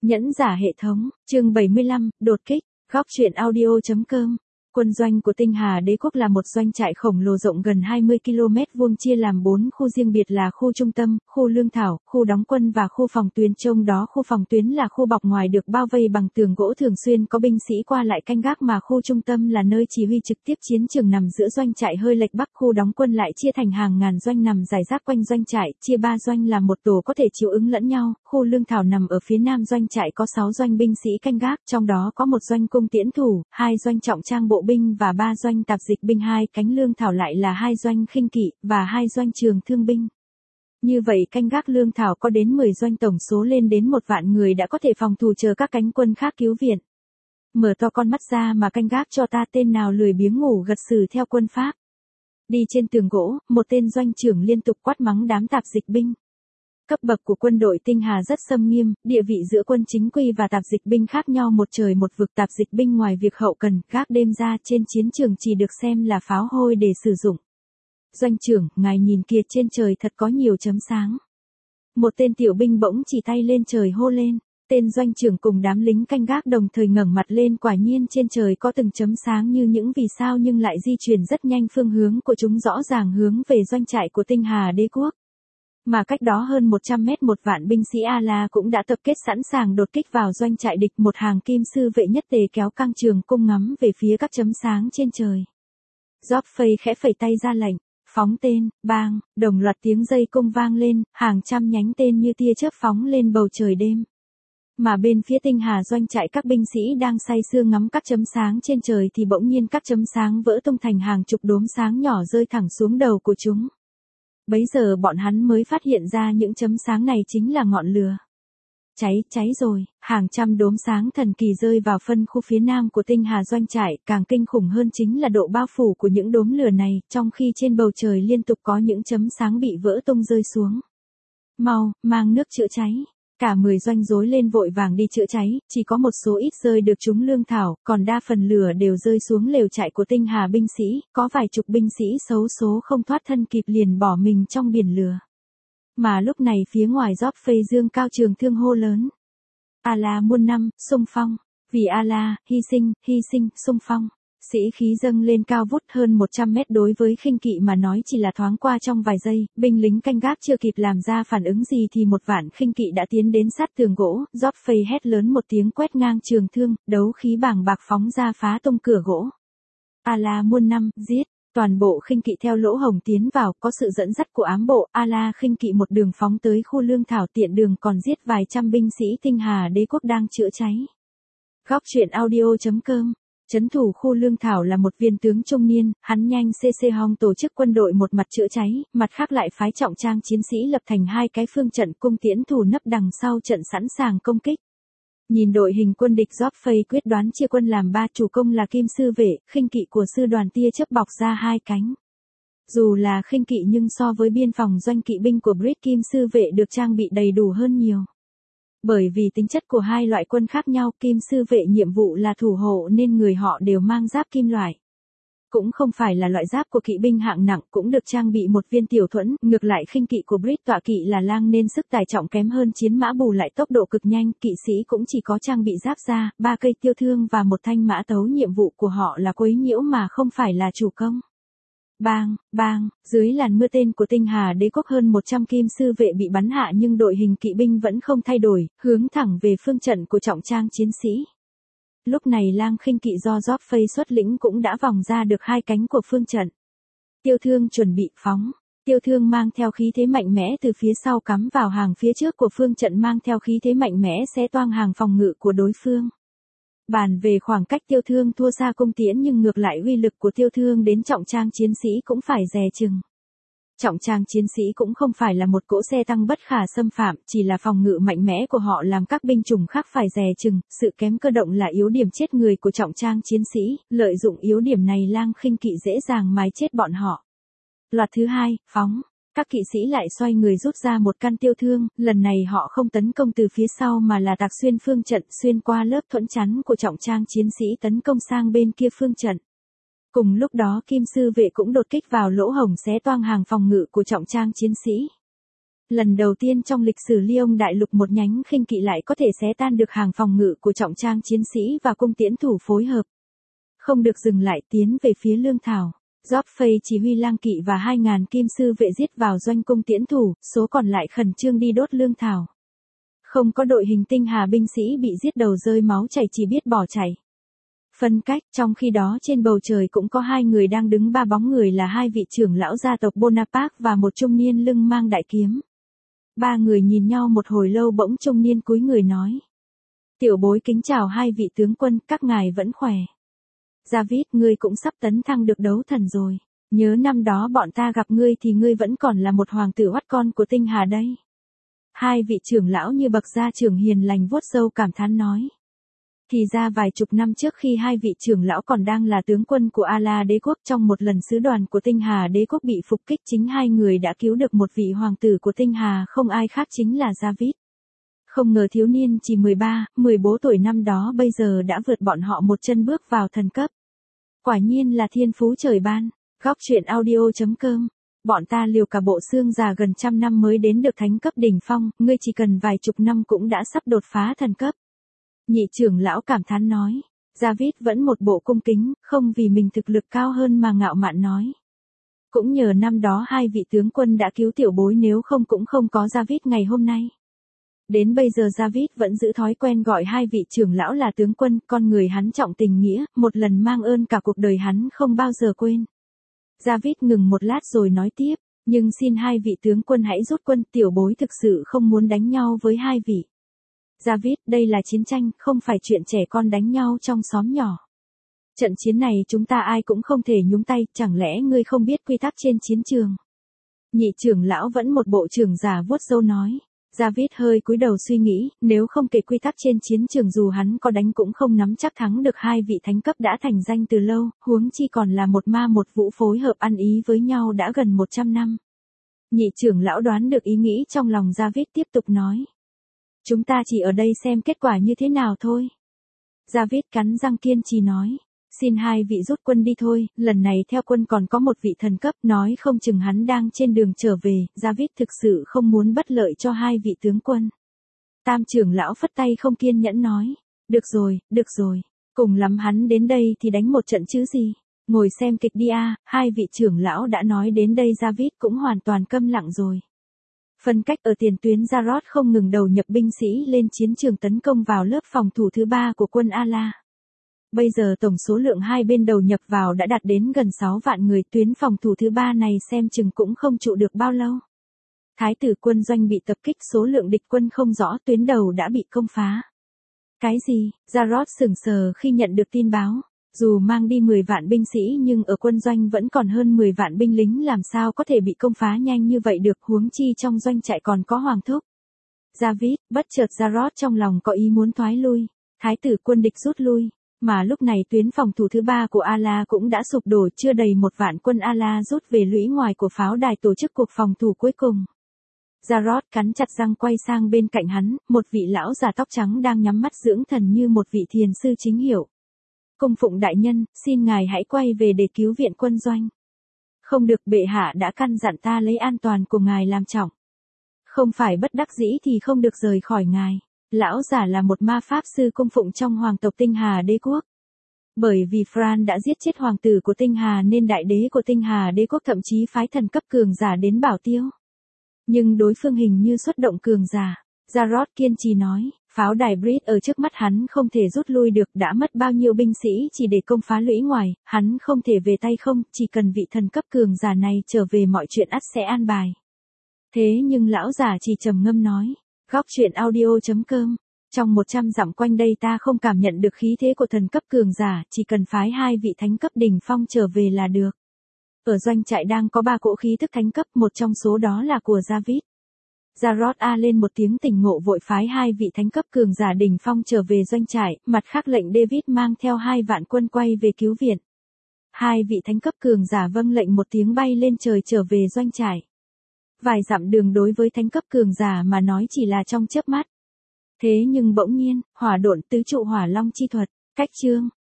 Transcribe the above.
Nhẫn giả hệ thống, chương 75, đột kích, góc truyện audio.com. Quân doanh của Tinh Hà Đế quốc là một doanh trại khổng lồ rộng gần 20 km vuông chia làm 4 khu riêng biệt là khu trung tâm, khu lương thảo, khu đóng quân và khu phòng tuyến. Trong đó khu phòng tuyến là khu bọc ngoài được bao vây bằng tường gỗ thường xuyên có binh sĩ qua lại canh gác, mà khu trung tâm là nơi chỉ huy trực tiếp chiến trường nằm giữa doanh trại hơi lệch bắc. Khu đóng quân lại chia thành hàng ngàn doanh nằm rải rác quanh doanh trại, chia 3 doanh là một tổ có thể chiếu ứng lẫn nhau. Khu lương thảo nằm ở phía nam doanh trại có 6 doanh binh sĩ canh gác, trong đó có một doanh cung tiễn thủ, 2 doanh trọng trang bộ binh và 3 doanh tạp dịch binh. 2 cánh lương thảo lại là 2 doanh khinh kỵ và 2 doanh trường thương binh. Như vậy canh gác lương thảo có đến 10 doanh, tổng số lên đến 1 vạn người đã có thể phòng thủ chờ các cánh quân khác cứu viện. Mở to con mắt ra mà canh gác cho ta, tên nào lười biếng ngủ gật xử theo quân pháp. Đi trên tường gỗ, một tên doanh trưởng liên tục quát mắng đám tạp dịch binh. Cấp bậc của quân đội Tinh Hà rất xâm nghiêm, địa vị giữa quân chính quy và tạp dịch binh khác nhau một trời một vực. Tạp dịch binh ngoài việc hậu cần, gác đêm ra trên chiến trường chỉ được xem là pháo hôi để sử dụng. Doanh trưởng, ngài nhìn kìa, trên trời thật có nhiều chấm sáng. Một tên tiểu binh bỗng chỉ tay lên trời hô lên. Tên doanh trưởng cùng đám lính canh gác đồng thời ngẩng mặt lên, quả nhiên trên trời có từng chấm sáng như những vì sao nhưng lại di chuyển rất nhanh, phương hướng của chúng rõ ràng hướng về doanh trại của Tinh Hà Đế quốc. Mà cách đó hơn 100 mét một vạn binh sĩ A-La cũng đã tập kết sẵn sàng đột kích vào doanh trại địch. Một hàng kim sư vệ nhất tề kéo căng trường cung ngắm về phía các chấm sáng trên trời. Joffrey khẽ phẩy tay ra lệnh, phóng tên, bang, đồng loạt tiếng dây cung vang lên, hàng trăm nhánh tên như tia chớp phóng lên bầu trời đêm. Mà bên phía Tinh Hà doanh trại, các binh sĩ đang say sưa ngắm các chấm sáng trên trời thì bỗng nhiên các chấm sáng vỡ tung thành hàng chục đốm sáng nhỏ rơi thẳng xuống đầu của chúng. Bấy giờ bọn hắn mới phát hiện ra những chấm sáng này chính là ngọn lửa. Cháy rồi, hàng trăm đốm sáng thần kỳ rơi vào phân khu phía nam của Tinh Hà doanh trại. Càng kinh khủng hơn chính là độ bao phủ của những đốm lửa này, trong khi trên bầu trời liên tục có những chấm sáng bị vỡ tung rơi xuống. Mau, mang nước chữa cháy. Cả 10 doanh rối lên vội vàng đi chữa cháy, chỉ có một số ít rơi được trúng lương thảo, còn đa phần lửa đều rơi xuống lều trại của Tinh Hà binh sĩ, có vài chục binh sĩ xấu số không thoát thân kịp liền bỏ mình trong biển lửa. Mà lúc này phía ngoài Joffrey dương cao trường thương hô lớn. A-La muôn năm, xung phong, vì A-La, hy sinh, xung phong. Sĩ khí dâng lên cao vút hơn 100 mét. Đối với khinh kỵ mà nói chỉ là thoáng qua trong vài giây, binh lính canh gác chưa kịp làm ra phản ứng gì thì một vạn khinh kỵ đã tiến đến sát tường gỗ. Joffrey hét lớn một tiếng, quét ngang trường thương, đấu khí bàng bạc phóng ra phá tung cửa gỗ. A-La muôn năm, giết. Toàn bộ khinh kỵ theo lỗ hổng tiến vào, có sự dẫn dắt của ám bộ. A-La khinh kỵ một đường phóng tới khu lương thảo, tiện đường còn giết vài trăm binh sĩ Tinh Hà Đế quốc đang chữa cháy. Góc truyện audio.com. Trấn thủ khu lương thảo là một viên tướng trung niên, hắn nhanh CC Hong tổ chức quân đội, một mặt chữa cháy, mặt khác lại phái trọng trang chiến sĩ lập thành 2 cái phương trận, cung tiễn thủ nấp đằng sau trận sẵn sàng công kích. Nhìn đội hình quân địch, Joffrey quyết đoán chia quân làm 3, chủ công là kim sư vệ, khinh kỵ của sư đoàn tia chớp bọc ra 2 cánh. Dù là khinh kỵ nhưng so với biên phòng doanh kỵ binh của Brit, kim sư vệ được trang bị đầy đủ hơn nhiều. Bởi vì tính chất của 2 loại quân khác nhau, kim sư vệ nhiệm vụ là thủ hộ nên người họ đều mang giáp kim loại. Cũng không phải là loại giáp của kỵ binh hạng nặng, cũng được trang bị một viên tiểu thuẫn. Ngược lại khinh kỵ của Brit tọa kỵ là lang nên sức tải trọng kém hơn chiến mã, bù lại tốc độ cực nhanh. Kỵ sĩ cũng chỉ có trang bị giáp da, 3 cây tiêu thương và 1 thanh mã tấu. Nhiệm vụ của họ là quấy nhiễu mà không phải là chủ công. Bang, dưới làn mưa tên của Tinh Hà Đế quốc hơn 100 kim sư vệ bị bắn hạ, nhưng đội hình kỵ binh vẫn không thay đổi, hướng thẳng về phương trận của trọng trang chiến sĩ. Lúc này lang khinh kỵ do Joffrey xuất lĩnh cũng đã vòng ra được 2 cánh của phương trận. Tiêu thương chuẩn bị phóng. Tiêu thương mang theo khí thế mạnh mẽ từ phía sau cắm vào hàng phía trước của phương trận, mang theo khí thế mạnh mẽ xé toang hàng phòng ngự của đối phương. Bàn về khoảng cách, tiêu thương thua xa cung tiễn, nhưng ngược lại uy lực của tiêu thương đến trọng trang chiến sĩ cũng phải dè chừng. Trọng trang chiến sĩ cũng không phải là một cỗ xe tăng bất khả xâm phạm, chỉ là phòng ngự mạnh mẽ của họ làm các binh chủng khác phải dè chừng. Sự kém cơ động là yếu điểm chết người của trọng trang chiến sĩ, lợi dụng yếu điểm này lang khinh kỵ dễ dàng mái chết bọn họ. Loạt thứ 2, phóng. Các kỵ sĩ lại xoay người rút ra một căn tiêu thương, lần này họ không tấn công từ phía sau mà là tạc xuyên phương trận, xuyên qua lớp thuẫn chắn của trọng trang chiến sĩ tấn công sang bên kia phương trận. Cùng lúc đó kim sư vệ cũng đột kích vào lỗ hổng xé toang hàng phòng ngự của trọng trang chiến sĩ. Lần đầu tiên trong lịch sử Lyon đại lục một nhánh khinh kỵ lại có thể xé tan được hàng phòng ngự của trọng trang chiến sĩ và cung tiễn thủ phối hợp. Không được dừng lại tiến về phía lương thảo. Joffrey chỉ huy lang kỵ và 2.000 kim sư vệ giết vào doanh cung tiễn thủ, số còn lại khẩn trương đi đốt lương thảo. Không có đội hình tinh hà binh sĩ bị giết đầu rơi máu chảy chỉ biết bỏ chạy. Phân cách, trong khi đó trên bầu trời cũng có hai người đang đứng, ba bóng người là hai vị trưởng lão gia tộc Bonaparte và một trung niên lưng mang đại kiếm. Ba người nhìn nhau một hồi lâu bỗng trung niên cúi người nói. Tiểu bối kính chào hai vị tướng quân, các ngài vẫn khỏe. David, ngươi cũng sắp tấn thăng được đấu thần rồi. Nhớ năm đó bọn ta gặp ngươi thì ngươi vẫn còn là một hoàng tử oắt con của tinh hà đây. Hai vị trưởng lão như bậc gia trưởng hiền lành vuốt râu cảm thán nói. Thì ra vài chục năm trước khi hai vị trưởng lão còn đang là tướng quân của Ala đế quốc, trong một lần sứ đoàn của tinh hà đế quốc bị phục kích, chính hai người đã cứu được một vị hoàng tử của tinh hà, không ai khác chính là David. Không ngờ thiếu niên chỉ 13, 14 tuổi năm đó bây giờ đã vượt bọn họ một chân bước vào thần cấp. Quả nhiên là thiên phú trời ban. Góc truyện audio.com. Bọn ta liều cả bộ xương già gần trăm năm mới đến được thánh cấp đỉnh phong, ngươi chỉ cần vài chục năm cũng đã sắp đột phá thần cấp. Nhị trưởng lão cảm thán nói. David vẫn một bộ cung kính, không vì mình thực lực cao hơn mà ngạo mạn nói. Cũng nhờ năm đó hai vị tướng quân đã cứu tiểu bối, nếu không cũng không có David ngày hôm nay. Đến bây giờ David vẫn giữ thói quen gọi hai vị trưởng lão là tướng quân, con người hắn trọng tình nghĩa, một lần mang ơn cả cuộc đời hắn không bao giờ quên. David ngừng một lát rồi nói tiếp, nhưng xin hai vị tướng quân hãy rút quân, tiểu bối thực sự không muốn đánh nhau với hai vị. David, đây là chiến tranh, không phải chuyện trẻ con đánh nhau trong xóm nhỏ. Trận chiến này chúng ta ai cũng không thể nhúng tay, chẳng lẽ ngươi không biết quy tắc trên chiến trường? Nhị trưởng lão vẫn một bộ trưởng giả vuốt râu nói. David hơi cúi đầu suy nghĩ, nếu không kể quy tắc trên chiến trường dù hắn có đánh cũng không nắm chắc thắng được hai vị thánh cấp đã thành danh từ lâu, huống chi còn là một ma một vũ phối hợp ăn ý với nhau đã gần 100 năm. Nhị trưởng lão đoán được ý nghĩ trong lòng David, tiếp tục nói. Chúng ta chỉ ở đây xem kết quả như thế nào thôi. David cắn răng kiên trì nói. Xin hai vị rút quân đi thôi, lần này theo quân còn có một vị thần cấp, nói không chừng hắn đang trên đường trở về. David thực sự không muốn bất lợi cho hai vị tướng quân. Tam trưởng lão phất tay không kiên nhẫn nói. Được rồi, cùng lắm hắn đến đây thì đánh một trận chứ gì. Ngồi xem kịch đi a. Hai vị trưởng lão đã nói đến đây David cũng hoàn toàn câm lặng rồi. Phân cách ở tiền tuyến, Jarod không ngừng đầu nhập binh sĩ lên chiến trường tấn công vào lớp phòng thủ thứ 3 của quân Ala. Bây giờ tổng số lượng hai bên đầu nhập vào đã đạt đến gần 6 vạn người, tuyến phòng thủ thứ 3 này xem chừng cũng không trụ được bao lâu. Thái tử quân doanh bị tập kích, số lượng địch quân không rõ, tuyến đầu đã bị công phá. Cái gì? Jarod sững sờ khi nhận được tin báo. Dù mang đi 10 vạn binh sĩ nhưng ở quân doanh vẫn còn hơn 10 vạn binh lính, làm sao có thể bị công phá nhanh như vậy được, huống chi trong doanh trại còn có hoàng thúc. David, bất chợt Jarod trong lòng có ý muốn thoái lui. Thái tử quân địch rút lui. Mà lúc này tuyến phòng thủ thứ 3 của Ala cũng đã sụp đổ, chưa đầy 1 vạn quân Ala rút về lũy ngoài của pháo đài tổ chức cuộc phòng thủ cuối cùng. Jarod cắn chặt răng quay sang bên cạnh hắn, một vị lão già tóc trắng đang nhắm mắt dưỡng thần như một vị thiền sư chính hiệu. Cung phụng đại nhân, xin ngài hãy quay về để cứu viện quân doanh. Không được, bệ hạ đã căn dặn ta lấy an toàn của ngài làm trọng. Không phải bất đắc dĩ thì không được rời khỏi ngài. Lão giả là một ma pháp sư cung phụng trong hoàng tộc tinh hà đế quốc. Bởi vì Fran đã giết chết hoàng tử của tinh hà nên đại đế của tinh hà đế quốc thậm chí phái thần cấp cường giả đến bảo tiêu. Nhưng đối phương hình như xuất động cường giả. Jarod kiên trì nói, pháo đài Brit ở trước mắt hắn không thể rút lui được, đã mất bao nhiêu binh sĩ chỉ để công phá lũy ngoài, hắn không thể về tay không, chỉ cần vị thần cấp cường giả này trở về mọi chuyện ắt sẽ an bài. Thế nhưng lão giả chỉ trầm ngâm nói. Góc truyện audio.com. Trong 100 dặm quanh đây ta không cảm nhận được khí thế của thần cấp cường giả, chỉ cần phái hai vị thánh cấp đỉnh phong trở về là được. Ở doanh trại đang có 3 cỗ khí thức thánh cấp, một trong số đó là của David. Jarod a lên một tiếng tỉnh ngộ, vội phái hai vị thánh cấp cường giả đỉnh phong trở về doanh trại, mặt khác lệnh David mang theo 2 vạn quân quay về cứu viện. Hai vị thánh cấp cường giả vâng lệnh một tiếng bay lên trời trở về doanh trại. Vài dặm đường đối với thánh cấp cường giả mà nói chỉ là trong chớp mắt. Thế nhưng bỗng nhiên, hỏa độn tứ trụ hỏa long chi thuật, cách chương.